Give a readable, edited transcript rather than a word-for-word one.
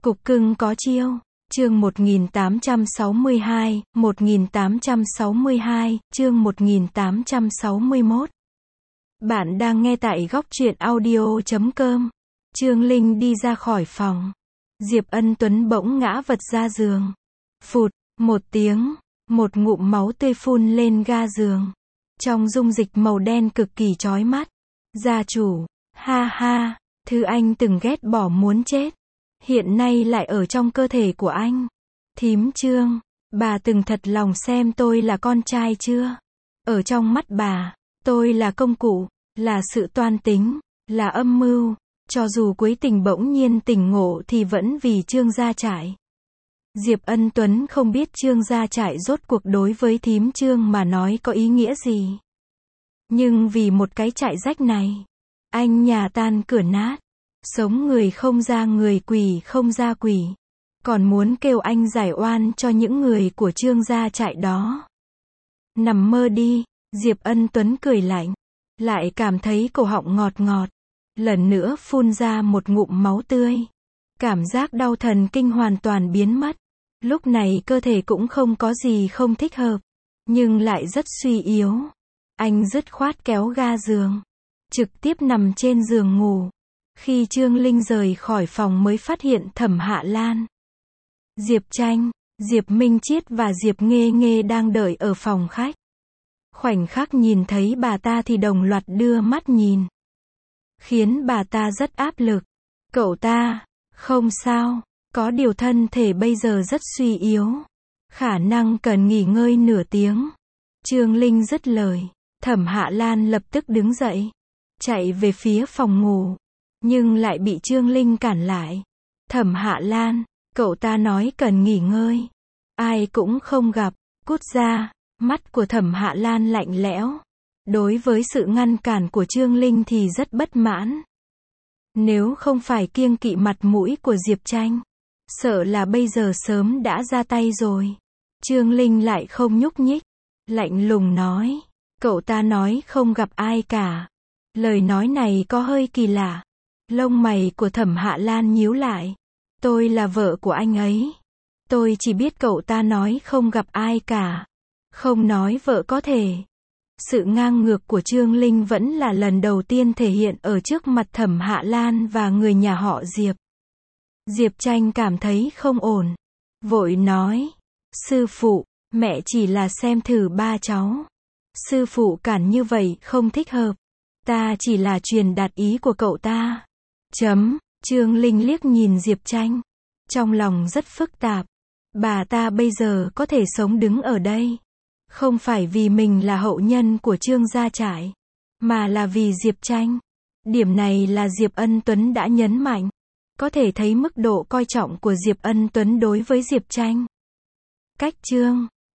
Cục cưng có chiêu. Chương 1862, 1862, chương 1861. Bạn đang nghe tại góc truyện audio.com. Trương Linh đi ra khỏi phòng. Diệp Ân Tuấn bỗng ngã vật ra giường. Phụt, một tiếng, một ngụm máu tươi phun lên ga giường. Trong dung dịch màu đen cực kỳ chói mắt. Gia chủ, ha ha, thứ anh từng ghét bỏ muốn chết, hiện nay lại ở trong cơ thể của anh. Thím Trương, bà từng thật lòng xem tôi là con trai chưa? Ở trong mắt bà, tôi là công cụ, là sự toan tính, là âm mưu. Cho dù cuối tình bỗng nhiên tỉnh ngộ thì vẫn vì Trương gia trại. Diệp Ân Tuấn không biết Trương gia trại rốt cuộc đối với thím Trương mà nói có ý nghĩa gì. Nhưng vì một cái trại rách này, anh nhà tan cửa nát, sống người không ra người, quỷ không ra quỷ, còn muốn kêu anh giải oan cho những người của Trương gia trại đó. Nằm mơ đi, Diệp Ân Tuấn cười lạnh, lại cảm thấy cổ họng ngọt ngọt, lần nữa phun ra một ngụm máu tươi. Cảm giác đau thần kinh hoàn toàn biến mất. Lúc này cơ thể cũng không có gì không thích hợp, nhưng lại rất suy yếu. Anh dứt khoát kéo ga giường, trực tiếp nằm trên giường ngủ. Khi Trương Linh rời khỏi phòng mới phát hiện Thẩm Hạ Lan, Diệp Tranh, Diệp Minh Chiết và Diệp Nghê Nghê đang đợi ở phòng khách. Khoảnh khắc nhìn thấy bà ta thì đồng loạt đưa mắt nhìn, khiến bà ta rất áp lực. Cậu ta, không sao, có điều thân thể bây giờ rất suy yếu, khả năng cần nghỉ ngơi nửa tiếng. Trương Linh dứt lời, Thẩm Hạ Lan lập tức đứng dậy, chạy về phía phòng ngủ, nhưng lại bị Trương Linh cản lại. Thẩm Hạ Lan, cậu ta nói cần nghỉ ngơi, ai cũng không gặp, cút ra. Mắt của Thẩm Hạ Lan lạnh lẽo, đối với sự ngăn cản của Trương Linh thì rất bất mãn. Nếu không phải kiêng kỵ mặt mũi của Diệp Tranh, sợ là bây giờ sớm đã ra tay rồi. Trương Linh lại không nhúc nhích, lạnh lùng nói, cậu ta nói không gặp ai cả. Lời nói này có hơi kỳ lạ. Lông mày của Thẩm Hạ Lan nhíu lại. Tôi là vợ của anh ấy. Tôi chỉ biết cậu ta nói không gặp ai cả, không nói vợ có thể. Sự ngang ngược của Trương Linh vẫn là lần đầu tiên thể hiện ở trước mặt Thẩm Hạ Lan và người nhà họ Diệp. Diệp Tranh cảm thấy không ổn, vội nói, sư phụ, mẹ chỉ là xem thử ba cháu. Sư phụ cản như vậy không thích hợp. Ta chỉ là truyền đạt ý của cậu ta. Trương Linh liếc nhìn Diệp Tranh, trong lòng rất phức tạp. Bà ta bây giờ có thể sống đứng ở đây, không phải vì mình là hậu nhân của Trương gia trại, mà là vì Diệp Tranh. Điểm này là Diệp Ân Tuấn đã nhấn mạnh. Có thể thấy mức độ coi trọng của Diệp Ân Tuấn đối với Diệp Tranh. Cách Trương